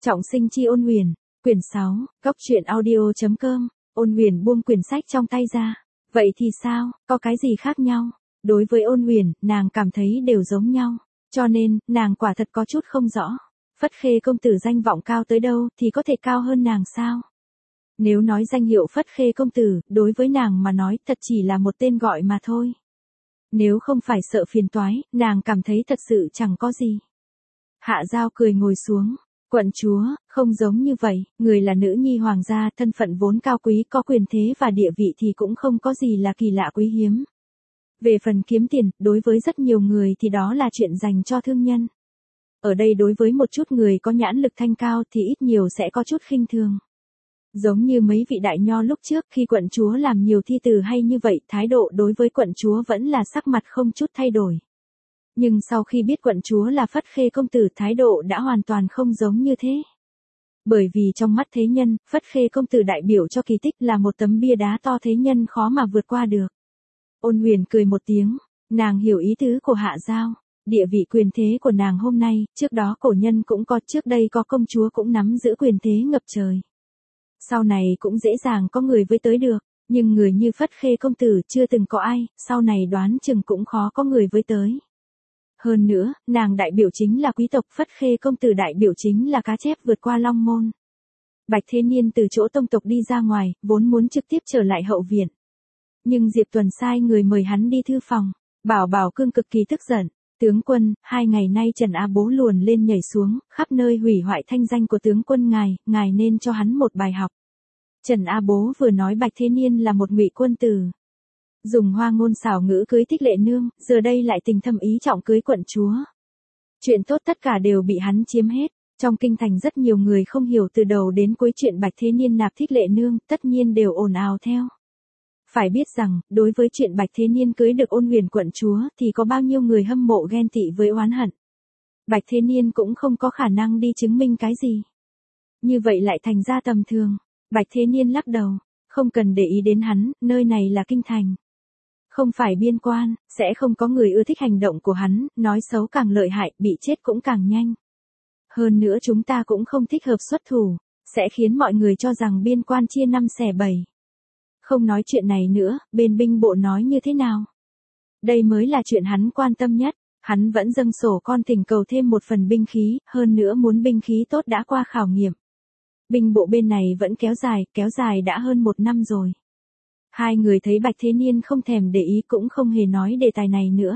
Trọng sinh chi Ôn Huyền, quyển 6, góc truyện audio.com, Ôn Huyền buông quyển sách trong tay ra. Vậy thì sao, có cái gì khác nhau? Đối với Ôn Huyền, nàng cảm thấy đều giống nhau, cho nên, nàng quả thật có chút không rõ. Phất Khê công tử danh vọng cao tới đâu thì có thể cao hơn nàng sao? Nếu nói danh hiệu Phất Khê công tử, đối với nàng mà nói thật chỉ là một tên gọi mà thôi. Nếu không phải sợ phiền toái, nàng cảm thấy thật sự chẳng có gì. Hạ Giao cười ngồi xuống. Quận chúa, không giống như vậy, người là nữ nhi hoàng gia, thân phận vốn cao quý, có quyền thế và địa vị thì cũng không có gì là kỳ lạ quý hiếm. Về phần kiếm tiền, đối với rất nhiều người thì đó là chuyện dành cho thương nhân. Ở đây đối với một chút người có nhãn lực thanh cao thì ít nhiều sẽ có chút khinh thường. Giống như mấy vị đại nho lúc trước khi quận chúa làm nhiều thi từ hay như vậy, thái độ đối với quận chúa vẫn là sắc mặt không chút thay đổi. Nhưng sau khi biết quận chúa là Phất Khê công tử, thái độ đã hoàn toàn không giống như thế. Bởi vì trong mắt thế nhân, Phất Khê công tử đại biểu cho kỳ tích, là một tấm bia đá to thế nhân khó mà vượt qua được. Ôn Huyền cười một tiếng, nàng hiểu ý tứ của Hạ Giao. Địa vị quyền thế của nàng hôm nay, trước đó cổ nhân cũng có, trước đây có công chúa cũng nắm giữ quyền thế ngập trời. Sau này cũng dễ dàng có người với tới được, nhưng người như Phất Khê công tử chưa từng có ai, sau này đoán chừng cũng khó có người với tới. Hơn nữa, nàng đại biểu chính là quý tộc, Phất Khê công tử đại biểu chính là cá chép vượt qua long môn. Bạch Thế Niên từ chỗ tông tộc đi ra ngoài, vốn muốn trực tiếp trở lại hậu viện. Nhưng Diệp Tuần sai người mời hắn đi thư phòng. Bảo Cương cực kỳ tức giận. Tướng quân, 2 ngày nay Trần A Bố luồn lên nhảy xuống, khắp nơi hủy hoại thanh danh của tướng quân ngài nên cho hắn một bài học. Trần A Bố vừa nói Bạch Thế Niên là một ngụy quân tử. Dùng hoa ngôn xảo ngữ cưới Thích Lệ Nương, giờ đây lại tình thâm ý trọng cưới quận chúa. Chuyện tốt tất cả đều bị hắn chiếm hết. Trong kinh thành rất nhiều người không hiểu từ đầu đến cuối chuyện Bạch Thế Niên nạp Thích Lệ Nương, tất nhiên đều ồn ào theo. Phải biết rằng, đối với chuyện Bạch Thế Niên cưới được Ôn Huyền quận chúa thì có bao nhiêu người hâm mộ ghen tị với oán hận. Bạch Thế Niên cũng không có khả năng đi chứng minh cái gì. Như vậy lại thành ra tầm thường. Bạch Thế Niên lắc đầu, không cần để ý đến hắn, nơi này là kinh thành. Không phải biên quan, sẽ không có người ưa thích hành động của hắn, nói xấu càng lợi hại, bị chết cũng càng nhanh. Hơn nữa chúng ta cũng không thích hợp xuất thủ, sẽ khiến mọi người cho rằng biên quan chia 5 xẻ 7. Không nói chuyện này nữa, bên binh bộ nói như thế nào? Đây mới là chuyện hắn quan tâm nhất, hắn vẫn dâng sổ con thỉnh cầu thêm một phần binh khí, hơn nữa muốn binh khí tốt đã qua khảo nghiệm. Binh bộ bên này vẫn kéo dài đã hơn 1 năm rồi. Hai người thấy Bạch Thế Niên không thèm để ý cũng không hề nói đề tài này nữa.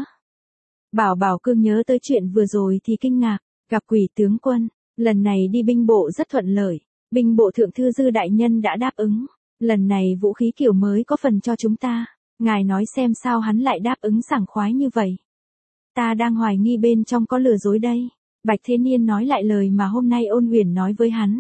Bảo Cương nhớ tới chuyện vừa rồi thì kinh ngạc, gặp Quỷ tướng quân, lần này đi binh bộ rất thuận lợi, binh bộ thượng thư Dư đại nhân đã đáp ứng, lần này vũ khí kiểu mới có phần cho chúng ta, ngài nói xem sao hắn lại đáp ứng sảng khoái như vậy. Ta đang hoài nghi bên trong có lừa dối đây. Bạch Thế Niên nói lại lời mà hôm nay Ôn Huyền nói với hắn.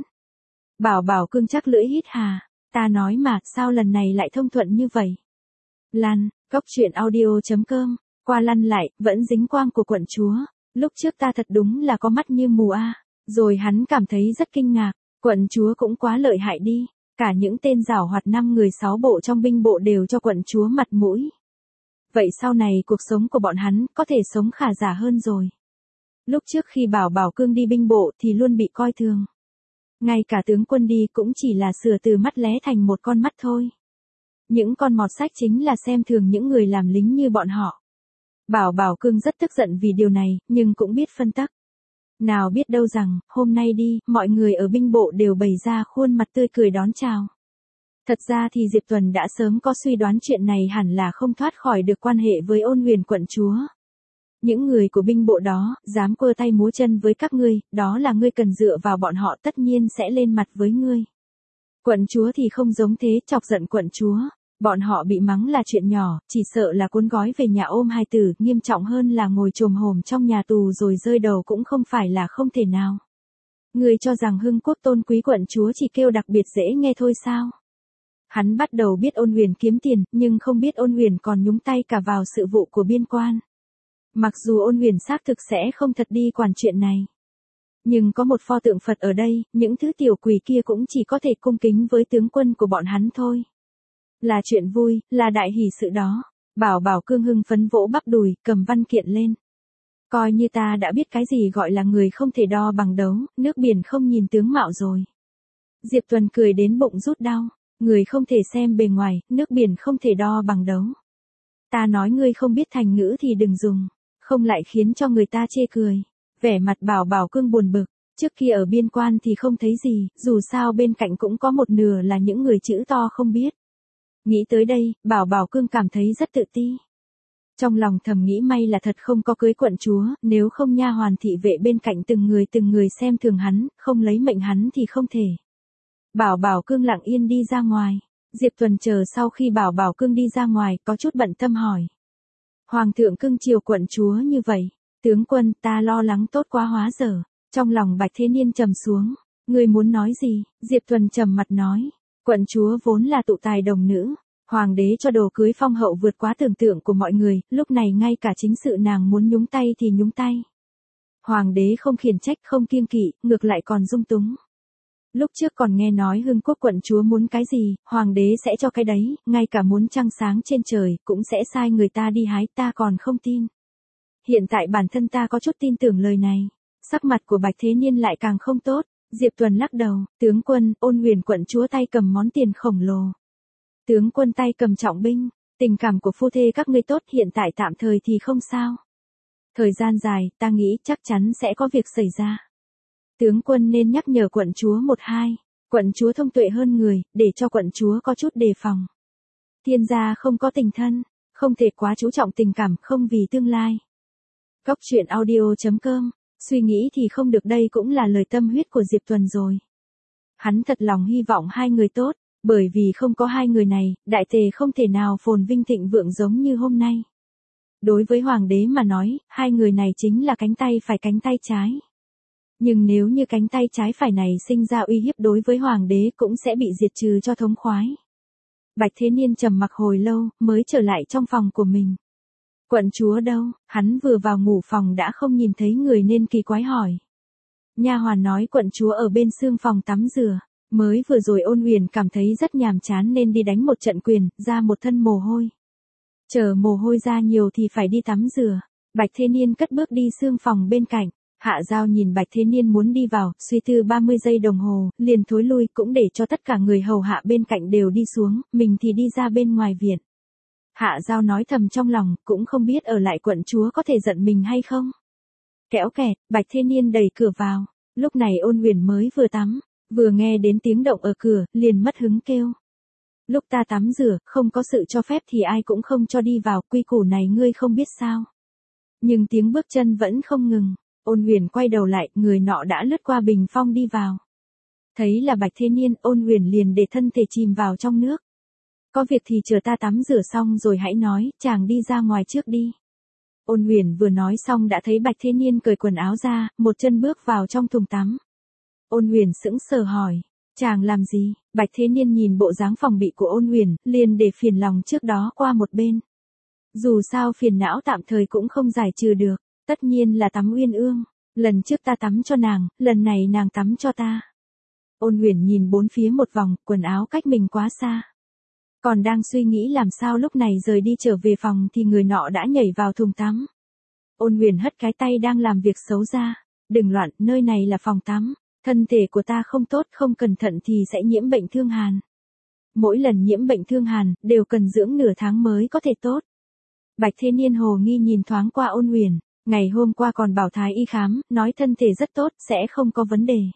Bảo Cương chắc lưỡi hít hà. Ta nói mà, sao lần này lại thông thuận như vậy? Lăn, góc truyện audio.com, qua lăn lại, vẫn dính quang của quận chúa. Lúc trước ta thật đúng là có mắt như mù a. Rồi hắn cảm thấy rất kinh ngạc, quận chúa cũng quá lợi hại đi. Cả những tên giảo hoạt 5 người 6 bộ trong binh bộ đều cho quận chúa mặt mũi. Vậy sau này cuộc sống của bọn hắn có thể sống khả giả hơn rồi. Lúc trước khi Bảo Cương đi binh bộ thì luôn bị coi thường. Ngay cả tướng quân đi cũng chỉ là sửa từ mắt lé thành một con mắt thôi. Những con mọt sách chính là xem thường những người làm lính như bọn họ. Bảo Cương rất tức giận vì điều này, nhưng cũng biết phân tắc. Nào biết đâu rằng, hôm nay đi, mọi người ở binh bộ đều bày ra khuôn mặt tươi cười đón chào. Thật ra thì Diệp Tuần đã sớm có suy đoán chuyện này hẳn là không thoát khỏi được quan hệ với Ôn Huyền quận chúa. Những người của binh bộ đó, dám quơ tay múa chân với các ngươi, đó là ngươi cần dựa vào bọn họ tất nhiên sẽ lên mặt với ngươi. Quận chúa thì không giống thế, chọc giận quận chúa. Bọn họ bị mắng là chuyện nhỏ, chỉ sợ là cuốn gói về nhà ôm hài tử, nghiêm trọng hơn là ngồi chồm hổm trong nhà tù rồi rơi đầu cũng không phải là không thể nào. Ngươi cho rằng hưng quốc tôn quý quận chúa chỉ kêu đặc biệt dễ nghe thôi sao? Hắn bắt đầu biết Ôn Huyền kiếm tiền, nhưng không biết Ôn Huyền còn nhúng tay cả vào sự vụ của biên quan. Mặc dù Ôn Huyền xác thực sẽ không thật đi quản chuyện này. Nhưng có một pho tượng Phật ở đây, những thứ tiểu quỷ kia cũng chỉ có thể cung kính với tướng quân của bọn hắn thôi. Là chuyện vui, là đại hỷ sự đó. Bảo Cương hưng phấn vỗ bắp đùi, cầm văn kiện lên. Coi như ta đã biết cái gì gọi là người không thể đo bằng đấu, nước biển không nhìn tướng mạo rồi. Diệp Tuần cười đến bụng rút đau. Người không thể xem bề ngoài, nước biển không thể đo bằng đấu. Ta nói ngươi không biết thành ngữ thì đừng dùng, không lại khiến cho người ta chê cười. Vẻ mặt Bảo Bảo Cương buồn bực, trước kia ở biên quan thì không thấy gì, dù sao bên cạnh cũng có một nửa là những người chữ to không biết. Nghĩ tới đây, Bảo Bảo Cương cảm thấy rất tự ti. Trong lòng thầm nghĩ may là thật không có cưới quận chúa, nếu không nha hoàn thị vệ bên cạnh từng người xem thường hắn, không lấy mệnh hắn thì không thể. Bảo Bảo Cương lặng yên đi ra ngoài. Diệp Tuần chờ sau khi Bảo Bảo Cương đi ra ngoài, có chút bận tâm hỏi. Hoàng thượng cưng chiều quận chúa như vậy, tướng quân ta lo lắng tốt quá hóa dở. Trong lòng Bạch Thế Niên trầm xuống. Ngươi muốn nói gì? Diệp Tuần trầm mặt nói. Quận chúa vốn là tụ tài đồng nữ. Hoàng đế cho đồ cưới phong hậu vượt quá tưởng tượng của mọi người, lúc này ngay cả chính sự nàng muốn nhúng tay thì nhúng tay. Hoàng đế không khiển trách không kiêng kỵ, ngược lại còn dung túng. Lúc trước còn nghe nói Hưng Quốc quận chúa muốn cái gì, hoàng đế sẽ cho cái đấy, ngay cả muốn trăng sáng trên trời, cũng sẽ sai người ta đi hái, ta còn không tin. Hiện tại bản thân ta có chút tin tưởng lời này. Sắc mặt của Bạch Thế Niên lại càng không tốt. Diệp Tuần lắc đầu, tướng quân, Ôn Huyền quận chúa tay cầm món tiền khổng lồ. Tướng quân tay cầm trọng binh, tình cảm của phu thê các ngươi tốt, hiện tại tạm thời thì không sao. Thời gian dài, ta nghĩ chắc chắn sẽ có việc xảy ra. Tướng quân nên nhắc nhở quận chúa một hai, quận chúa thông tuệ hơn người, để cho quận chúa có chút đề phòng. Thiên gia không có tình thân, không thể quá chú trọng tình cảm, không vì tương lai. Góc truyện audio.com, suy nghĩ thì không được, đây cũng là lời tâm huyết của Diệp Tuần rồi. Hắn thật lòng hy vọng hai người tốt, bởi vì không có hai người này, đại tề không thể nào phồn vinh thịnh vượng giống như hôm nay. Đối với hoàng đế mà nói, hai người này chính là cánh tay phải cánh tay trái. Nhưng nếu như cánh tay trái phải này sinh ra uy hiếp đối với hoàng đế cũng sẽ bị diệt trừ cho thống khoái. Bạch Thế Niên trầm mặc hồi lâu, mới trở lại trong phòng của mình. Quận chúa đâu? Hắn vừa vào ngủ phòng đã không nhìn thấy người nên kỳ quái hỏi. Nha hoàn nói quận chúa ở bên xương phòng tắm rửa. Mới vừa rồi Ôn Huyền cảm thấy rất nhàm chán nên đi đánh một trận quyền, ra một thân mồ hôi. Chờ mồ hôi ra nhiều thì phải đi tắm rửa. Bạch Thế Niên cất bước đi xương phòng bên cạnh. Hạ Giao nhìn Bạch Thế Niên muốn đi vào, suy tư 30 giây đồng hồ, liền thối lui, cũng để cho tất cả người hầu hạ bên cạnh đều đi xuống, mình thì đi ra bên ngoài viện. Hạ Giao nói thầm trong lòng, cũng không biết ở lại quận chúa có thể giận mình hay không. Kéo kẹt, Bạch Thế Niên đẩy cửa vào, lúc này Ôn Huyền mới vừa tắm, vừa nghe đến tiếng động ở cửa, liền mất hứng kêu. Lúc ta tắm rửa, không có sự cho phép thì ai cũng không cho đi vào, quy củ này ngươi không biết sao. Nhưng tiếng bước chân vẫn không ngừng. Ôn Huyền quay đầu lại, người nọ đã lướt qua bình phong đi vào. Thấy là Bạch Thế Niên, Ôn Huyền liền để thân thể chìm vào trong nước. Có việc thì chờ ta tắm rửa xong rồi hãy nói, chàng đi ra ngoài trước đi. Ôn Huyền vừa nói xong đã thấy Bạch Thế Niên cởi quần áo ra, một chân bước vào trong thùng tắm. Ôn Huyền sững sờ hỏi, chàng làm gì? Bạch Thế Niên nhìn bộ dáng phòng bị của Ôn Huyền, liền để phiền lòng trước đó qua một bên. Dù sao phiền não tạm thời cũng không giải trừ được. Tất nhiên là tắm Uyên Ương, lần trước ta tắm cho nàng, lần này nàng tắm cho ta. Ôn Huyền nhìn bốn phía một vòng, quần áo cách mình quá xa. Còn đang suy nghĩ làm sao lúc này rời đi trở về phòng thì người nọ đã nhảy vào thùng tắm. Ôn Huyền hất cái tay đang làm việc xấu ra. Đừng loạn, nơi này là phòng tắm, thân thể của ta không tốt, không cẩn thận thì sẽ nhiễm bệnh thương hàn. Mỗi lần nhiễm bệnh thương hàn, đều cần dưỡng nửa tháng mới có thể tốt. Bạch Thế Niên hồ nghi nhìn thoáng qua Ôn Huyền. Ngày hôm qua còn bảo thái y khám, nói thân thể rất tốt, sẽ không có vấn đề.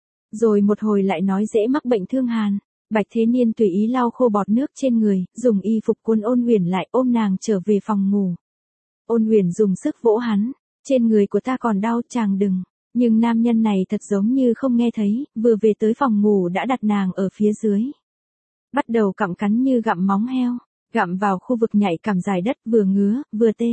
Rồi một hồi lại nói dễ mắc bệnh thương hàn. Bạch Thế Niên tùy ý lau khô bọt nước trên người, dùng y phục cuốn Ôn Huyền lại, ôm nàng trở về phòng ngủ. Ôn Huyền dùng sức vỗ hắn, trên người của ta còn đau, chàng đừng. Nhưng nam nhân này thật giống như không nghe thấy, vừa về tới phòng ngủ đã đặt nàng ở phía dưới. Bắt đầu cặm cắn như gặm móng heo, gặm vào khu vực nhạy cảm dài đất, vừa ngứa, vừa tê.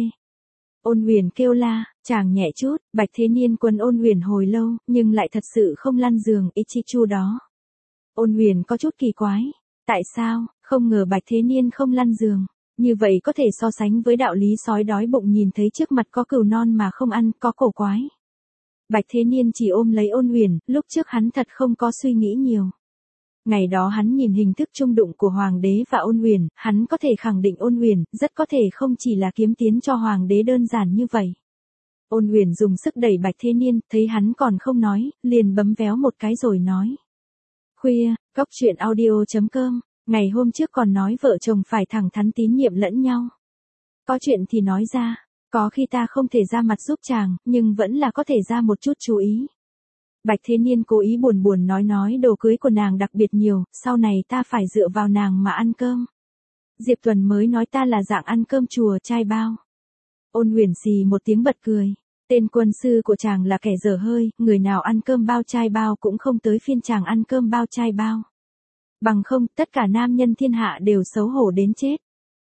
Ôn Huyền kêu la, chàng nhẹ chút. Bạch Thế Niên quấn Ôn Huyền hồi lâu, nhưng lại thật sự không lăn giường, Ichichu đó. Ôn Huyền có chút kỳ quái. Tại sao? Không ngờ Bạch Thế Niên không lăn giường. Như vậy có thể so sánh với đạo lý sói đói bụng nhìn thấy trước mặt có cừu non mà không ăn, có cổ quái. Bạch Thế Niên chỉ ôm lấy Ôn Huyền, lúc trước hắn thật không có suy nghĩ nhiều. Ngày đó hắn nhìn hình thức chung đụng của Hoàng đế và Ôn Huyền, hắn có thể khẳng định Ôn Huyền rất có thể không chỉ là kiếm tiến cho Hoàng đế đơn giản như vậy. Ôn Huyền dùng sức đẩy Bạch Thế Niên, thấy hắn còn không nói, liền bấm véo một cái rồi nói. Khuya, góc chuyện audio.com, ngày hôm trước còn nói vợ chồng phải thẳng thắn tín nhiệm lẫn nhau. Có chuyện thì nói ra, có khi ta không thể ra mặt giúp chàng, nhưng vẫn là có thể ra một chút chú ý. Bạch Thế Niên cố ý buồn buồn nói đồ cưới của nàng đặc biệt nhiều, sau này ta phải dựa vào nàng mà ăn cơm. Diệp Tuần mới nói ta là dạng ăn cơm chùa trai bao. Ôn Huyền xì một tiếng bật cười. Tên quân sư của chàng là kẻ dở hơi, người nào ăn cơm bao trai bao cũng không tới phiên chàng ăn cơm bao trai bao. Bằng không, tất cả nam nhân thiên hạ đều xấu hổ đến chết.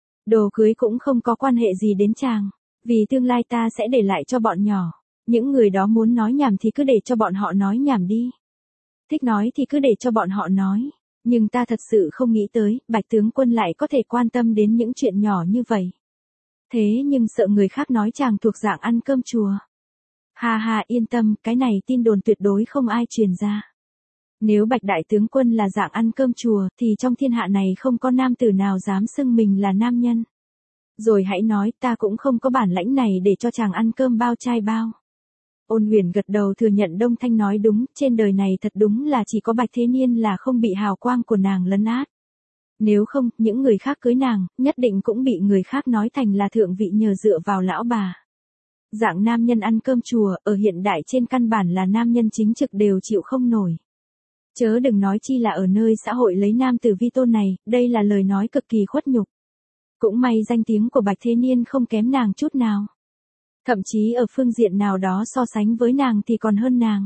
Đồ cưới cũng không có quan hệ gì đến chàng, vì tương lai ta sẽ để lại cho bọn nhỏ. Những người đó muốn nói nhảm thì cứ để cho bọn họ nói nhảm đi. Thích nói thì cứ để cho bọn họ nói. Nhưng ta thật sự không nghĩ tới, Bạch tướng quân lại có thể quan tâm đến những chuyện nhỏ như vậy. Thế nhưng sợ người khác nói chàng thuộc dạng ăn cơm chùa. Ha ha, yên tâm, cái này tin đồn tuyệt đối không ai truyền ra. Nếu Bạch đại tướng quân là dạng ăn cơm chùa thì trong thiên hạ này không có nam tử nào dám xưng mình là nam nhân. Rồi hãy nói, ta cũng không có bản lãnh này để cho chàng ăn cơm bao trai bao. Ôn Huyền gật đầu thừa nhận Đông Thanh nói đúng, trên đời này thật đúng là chỉ có Bạch Thế Niên là không bị hào quang của nàng lấn át. Nếu không, những người khác cưới nàng, nhất định cũng bị người khác nói thành là thượng vị nhờ dựa vào lão bà. Dạng nam nhân ăn cơm chùa, ở hiện đại trên căn bản là nam nhân chính trực đều chịu không nổi. Chớ đừng nói chi là ở nơi xã hội lấy nam tử vi tôn này, đây là lời nói cực kỳ khuất nhục. Cũng may danh tiếng của Bạch Thế Niên không kém nàng chút nào. Thậm chí ở phương diện nào đó so sánh với nàng thì còn hơn nàng.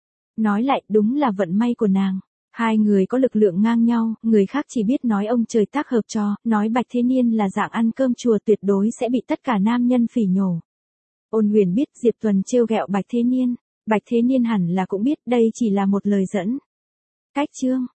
Nói lại, đúng là vận may của nàng. Hai người có lực lượng ngang nhau, người khác chỉ biết nói ông trời tác hợp cho, nói Bạch Thế Niên là dạng ăn cơm chùa tuyệt đối sẽ bị tất cả nam nhân phỉ nhổ. Ôn Huyền biết Diệp Tuần trêu ghẹo Bạch Thế Niên, Bạch Thế Niên hẳn là cũng biết đây chỉ là một lời dẫn. Cách chương